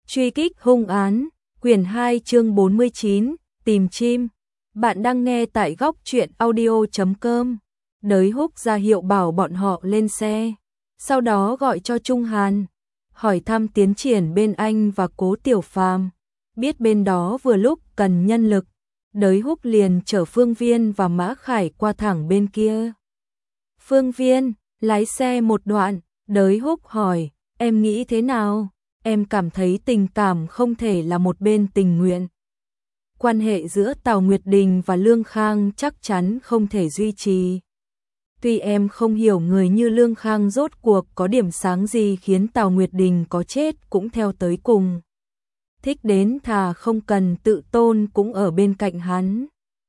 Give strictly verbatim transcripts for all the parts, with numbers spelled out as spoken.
Truy kích hung án, quyển hai chương bốn mươi chín, tìm chim. Bạn đang nghe tại góc truyện audio chấm com. Đới Húc ra hiệu bảo bọn họ lên xe, sau đó gọi cho Trung Hàn, hỏi thăm tiến triển bên anh và Cố Tiểu Phàm. Biết bên đó vừa lúc cần nhân lực, Đới Húc liền chở Phương Viên và Mã Khải qua thẳng bên kia. Phương Viên lái xe một đoạn, Đới Húc hỏi, em nghĩ thế nào? Em cảm thấy tình cảm không thể là một bên tình nguyện. Quan hệ giữa Tào Nguyệt Đình và Lương Khang chắc chắn không thể duy trì. Tuy em không hiểu người như Lương Khang rốt cuộc có điểm sáng gì khiến Tào Nguyệt Đình có chết cũng theo tới cùng. Thích đến thà không cần tự tôn cũng ở bên cạnh hắn.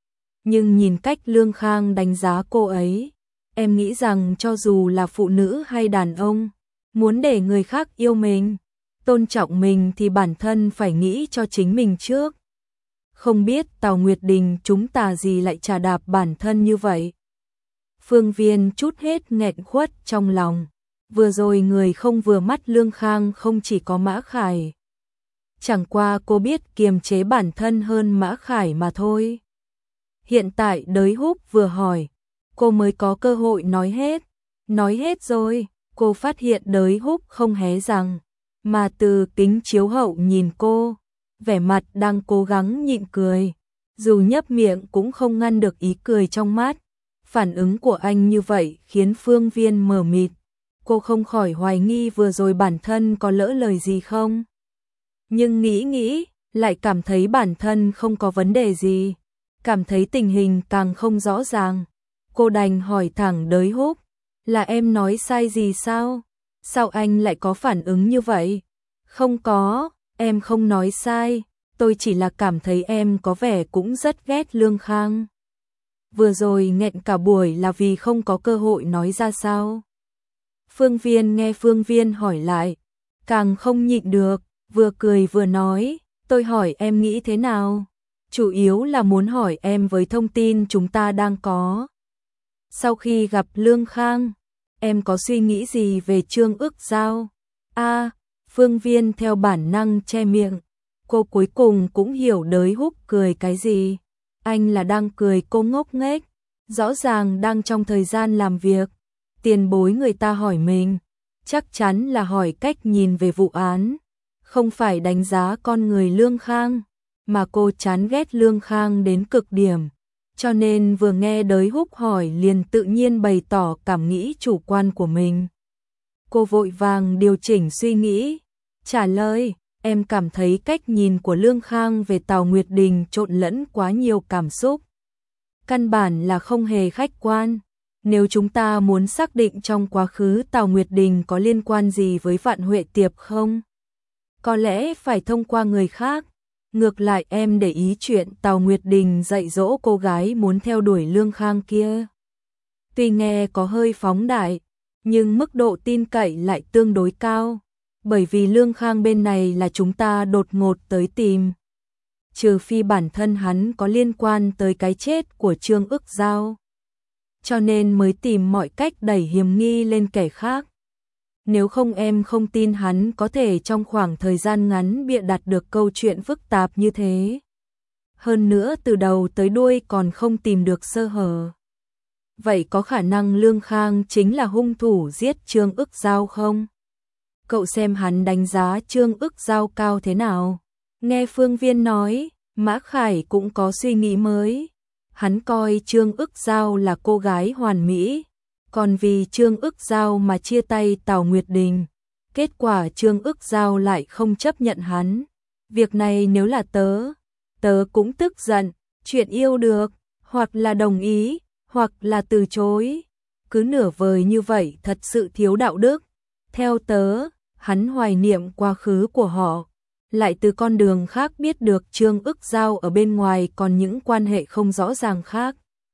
Nhưng nhìn cách Lương Khang đánh giá cô ấy, em nghĩ rằng cho dù là phụ nữ hay đàn ông, muốn để người khác yêu mình, tôn trọng mình thì bản thân phải nghĩ cho chính mình trước. Không biết Tào Nguyệt Đình chúng ta gì lại trà đạp bản thân như vậy. Phương Viên chút hết nghẹn khuất trong lòng. Vừa rồi người không vừa mắt Lương Khang không chỉ có Mã Khải. Chẳng qua cô biết kiềm chế bản thân hơn Mã Khải mà thôi. Hiện tại Đới Húc vừa hỏi, cô mới có cơ hội nói hết. Nói hết rồi, cô phát hiện Đới Húc không hé răng, mà từ kính chiếu hậu nhìn cô, vẻ mặt đang cố gắng nhịn cười, dù nhấp miệng cũng không ngăn được ý cười trong mắt. Phản ứng của anh như vậy khiến Phương Viên mờ mịt, cô không khỏi hoài nghi vừa rồi bản thân có lỡ lời gì không. Nhưng nghĩ nghĩ, lại cảm thấy bản thân không có vấn đề gì, cảm thấy tình hình càng không rõ ràng. Cô đành hỏi thẳng Đới Húc, là em nói sai gì sao? Sao anh lại có phản ứng như vậy? Không có, em không nói sai, tôi chỉ là cảm thấy em có vẻ cũng rất ghét Lương Khang. Vừa rồi nghẹn cả buổi là vì không có cơ hội nói ra sao? Phương Viên nghe Phương Viên hỏi lại, càng không nhịn được, vừa cười vừa nói, tôi hỏi em nghĩ thế nào? Chủ yếu là muốn hỏi em với thông tin chúng ta đang có. Sau khi gặp Lương Khang, em có suy nghĩ gì về Trương Ức Giao? A, Phương Viên theo bản năng che miệng, cô cuối cùng cũng hiểu Đới Húc cười cái gì. Anh là đang cười cô ngốc nghếch, rõ ràng đang trong thời gian làm việc. Tiền bối người ta hỏi mình, chắc chắn là hỏi cách nhìn về vụ án, không phải đánh giá con người Lương Khang, mà cô chán ghét Lương Khang đến cực điểm. Cho nên vừa nghe Đới Húc hỏi liền tự nhiên bày tỏ cảm nghĩ chủ quan của mình. Cô vội vàng điều chỉnh suy nghĩ, trả lời, em cảm thấy cách nhìn của Lương Khang về Tào Nguyệt Đình trộn lẫn quá nhiều cảm xúc. Căn bản là không hề khách quan. Nếu chúng ta muốn xác định trong quá khứ Tào Nguyệt Đình có liên quan gì với Vạn Huệ Tiệp không, có lẽ phải thông qua người khác. Ngược lại em để ý chuyện Tào Nguyệt Đình dạy dỗ cô gái muốn theo đuổi Lương Khang kia. Tuy nghe có hơi phóng đại, nhưng mức độ tin cậy lại tương đối cao, bởi vì Lương Khang bên này là chúng ta đột ngột tới tìm. Trừ phi bản thân hắn có liên quan tới cái chết của Trương Ức Giao, cho nên mới tìm mọi cách đẩy hiểm nghi lên kẻ khác. Nếu không em không tin hắn có thể trong khoảng thời gian ngắn bịa đặt được câu chuyện phức tạp như thế. Hơn nữa từ đầu tới đuôi còn không tìm được sơ hở. Vậy có khả năng Lương Khang chính là hung thủ giết Trương Ức Giao không? Cậu xem hắn đánh giá Trương Ức Giao cao thế nào? Nghe Phương Viên nói, Mã Khải cũng có suy nghĩ mới. Hắn coi Trương Ức Giao là cô gái hoàn mỹ, còn vì Trương Ức Giao mà chia tay Tào Nguyệt Đình. Kết quả Trương Ức Giao lại không chấp nhận hắn. Việc này nếu là tớ, tớ cũng tức giận. Chuyện yêu được, hoặc là đồng ý, hoặc là từ chối. Cứ nửa vời như vậy thật sự thiếu đạo đức. Theo tớ, hắn hoài niệm quá khứ của họ, lại từ con đường khác biết được Trương Ức Giao ở bên ngoài còn những quan hệ không rõ ràng khác.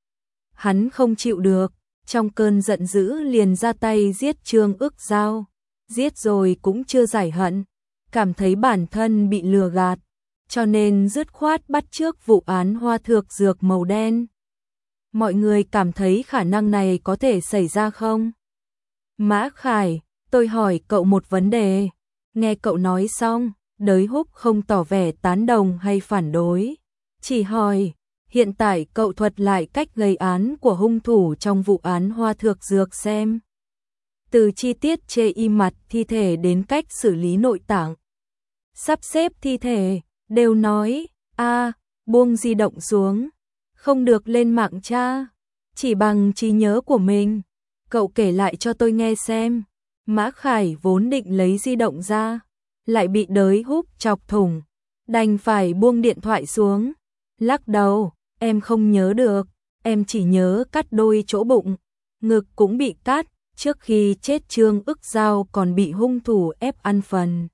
Hắn không chịu được, trong cơn giận dữ liền ra tay giết Trương Ức Giao. Giết rồi cũng chưa giải hận, cảm thấy bản thân bị lừa gạt, cho nên dứt khoát bắt chước vụ án hoa thược dược màu đen. Mọi người cảm thấy khả năng này có thể xảy ra không? Mã Khải, tôi hỏi cậu một vấn đề. Nghe cậu nói xong, Đới Húc không tỏ vẻ tán đồng hay phản đối, chỉ hỏi, hiện tại cậu thuật lại cách gây án của hung thủ trong vụ án Hoa Thược Dược xem. Từ chi tiết chê y mặt thi thể đến cách xử lý nội tạng, sắp xếp thi thể, đều nói, a buông di động xuống, không được lên mạng tra, chỉ bằng trí nhớ của mình. Cậu kể lại cho tôi nghe xem. Mã Khải vốn định lấy di động ra, lại bị Đới Húc chọc thủng, đành phải buông điện thoại xuống, lắc đầu, em không nhớ được, em chỉ nhớ cắt đôi chỗ bụng, ngực cũng bị cắt, trước khi chết Trương Ức Giao còn bị hung thủ ép ăn phần.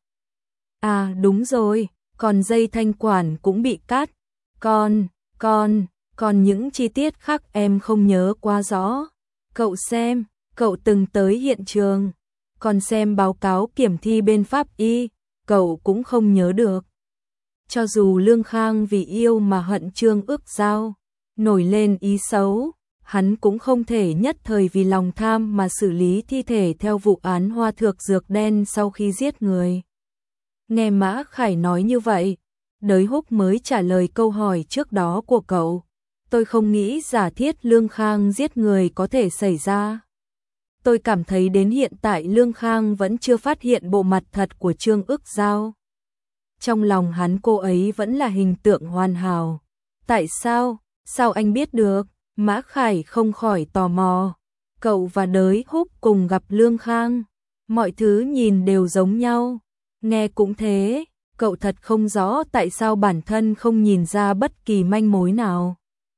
À đúng rồi, còn dây thanh quản cũng bị cắt, còn, còn, còn những chi tiết khác em không nhớ quá rõ. Cậu xem, cậu từng tới hiện trường, còn xem báo cáo kiểm thi bên pháp y, cậu cũng không nhớ được. Cho dù Lương Khang vì yêu mà hận Trương Ức Giao, nổi lên ý xấu, hắn cũng không thể nhất thời vì lòng tham mà xử lý thi thể theo vụ án Hoa Thược Dược đen sau khi giết người. Nghe Mã Khải nói như vậy, Đới Húc mới trả lời câu hỏi trước đó của cậu. Tôi không nghĩ giả thiết Lương Khang giết người có thể xảy ra. Tôi cảm thấy đến hiện tại Lương Khang vẫn chưa phát hiện bộ mặt thật của Trương Ức Giao. Trong lòng hắn cô ấy vẫn là hình tượng hoàn hảo. Tại sao? Sao anh biết được? Mã Khải không khỏi tò mò. Cậu và Đới Húc cùng gặp Lương Khang. Mọi thứ nhìn đều giống nhau. Nghe cũng thế. Cậu thật không rõ tại sao bản thân không nhìn ra bất kỳ manh mối nào.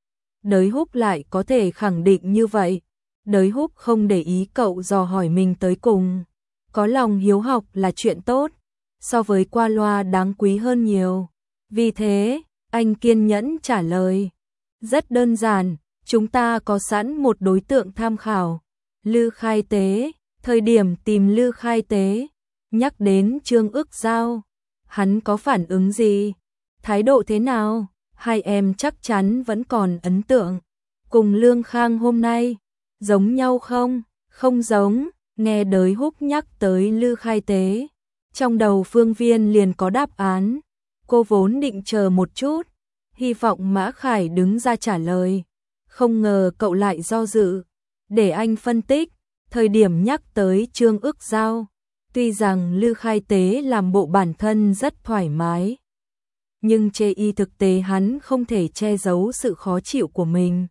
Đới Húc lại có thể khẳng định như vậy. Đới Húc không để ý cậu dò hỏi mình tới cùng. Có lòng hiếu học là chuyện tốt, so với qua loa đáng quý hơn nhiều. Vì thế, anh kiên nhẫn trả lời. Rất đơn giản, chúng ta có sẵn một đối tượng tham khảo. Lư Khai Tế, thời điểm tìm Lư Khai Tế, nhắc đến Trương Ức Giao. Hắn có phản ứng gì? Thái độ thế nào? Hai em chắc chắn vẫn còn ấn tượng. Cùng Lương Khang hôm nay, giống nhau không? Không giống, nghe Đới Húc nhắc tới Lư Khai Tế. Trong đầu Phương Viên liền có đáp án. Cô vốn định chờ một chút, hy vọng Mã Khải đứng ra trả lời. Không ngờ cậu lại do dự. Để anh phân tích, thời điểm nhắc tới Trương Ức Giao. Tuy rằng Lư Khai Tế làm bộ bản thân rất thoải mái, nhưng chê y thực tế hắn không thể che giấu sự khó chịu của mình.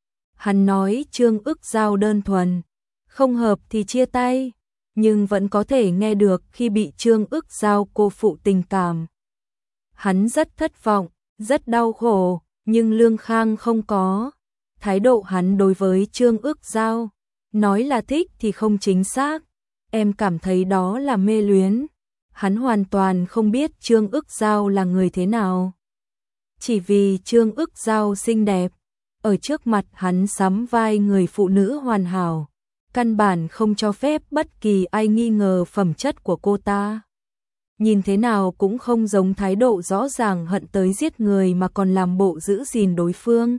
Hắn nói Trương Ức Giao đơn thuần, không hợp thì chia tay, nhưng vẫn có thể nghe được khi bị Trương Ức Giao cô phụ tình cảm. Hắn rất thất vọng, rất đau khổ, nhưng Lương Khang không có. Thái độ hắn đối với Trương Ức Giao, nói là thích thì không chính xác. Em cảm thấy đó là mê luyến. Hắn hoàn toàn không biết Trương Ức Giao là người thế nào. Chỉ vì Trương Ức Giao xinh đẹp, ở trước mặt hắn sắm vai người phụ nữ hoàn hảo, căn bản không cho phép bất kỳ ai nghi ngờ phẩm chất của cô ta. Nhìn thế nào cũng không giống thái độ rõ ràng hận tới giết người mà còn làm bộ giữ gìn đối phương.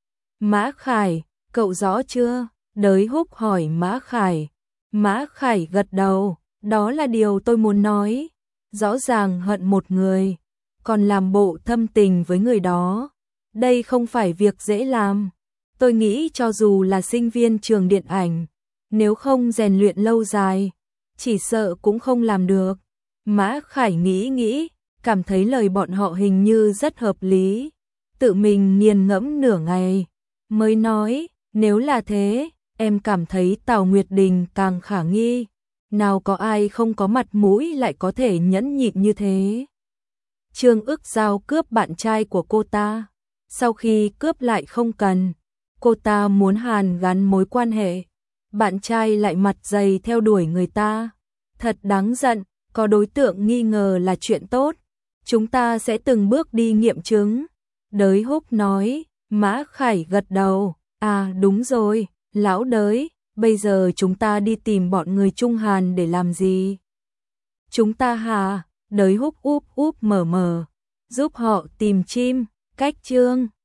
Mã Khải, cậu rõ chưa? Đới Húc hỏi Mã Khải. Mã Khải gật đầu, đó là điều tôi muốn nói. Rõ ràng hận một người, còn làm bộ thâm tình với người đó. Đây không phải việc dễ làm. Tôi nghĩ cho dù là sinh viên trường điện ảnh, nếu không rèn luyện lâu dài, chỉ sợ cũng không làm được. Mã Khải nghĩ nghĩ, cảm thấy lời bọn họ hình như rất hợp lý. Tự mình nghiền ngẫm nửa ngày, mới nói, nếu là thế, em cảm thấy Tào Nguyệt Đình càng khả nghi. Nào có ai không có mặt mũi lại có thể nhẫn nhịn như thế. Trương Ức Giao cướp bạn trai của cô ta. Sau khi cướp lại không cần, cô ta muốn hàn gắn mối quan hệ. Bạn trai lại mặt dày theo đuổi người ta. Thật đáng giận, có đối tượng nghi ngờ là chuyện tốt. Chúng ta sẽ từng bước đi nghiệm chứng. Đới Húc nói, Mã Khải gật đầu. À đúng rồi, lão Đới, bây giờ chúng ta đi tìm bọn người Trung Hàn để làm gì? Chúng ta hả? Đới Húc úp úp mở mở, giúp họ tìm chim, cách chương.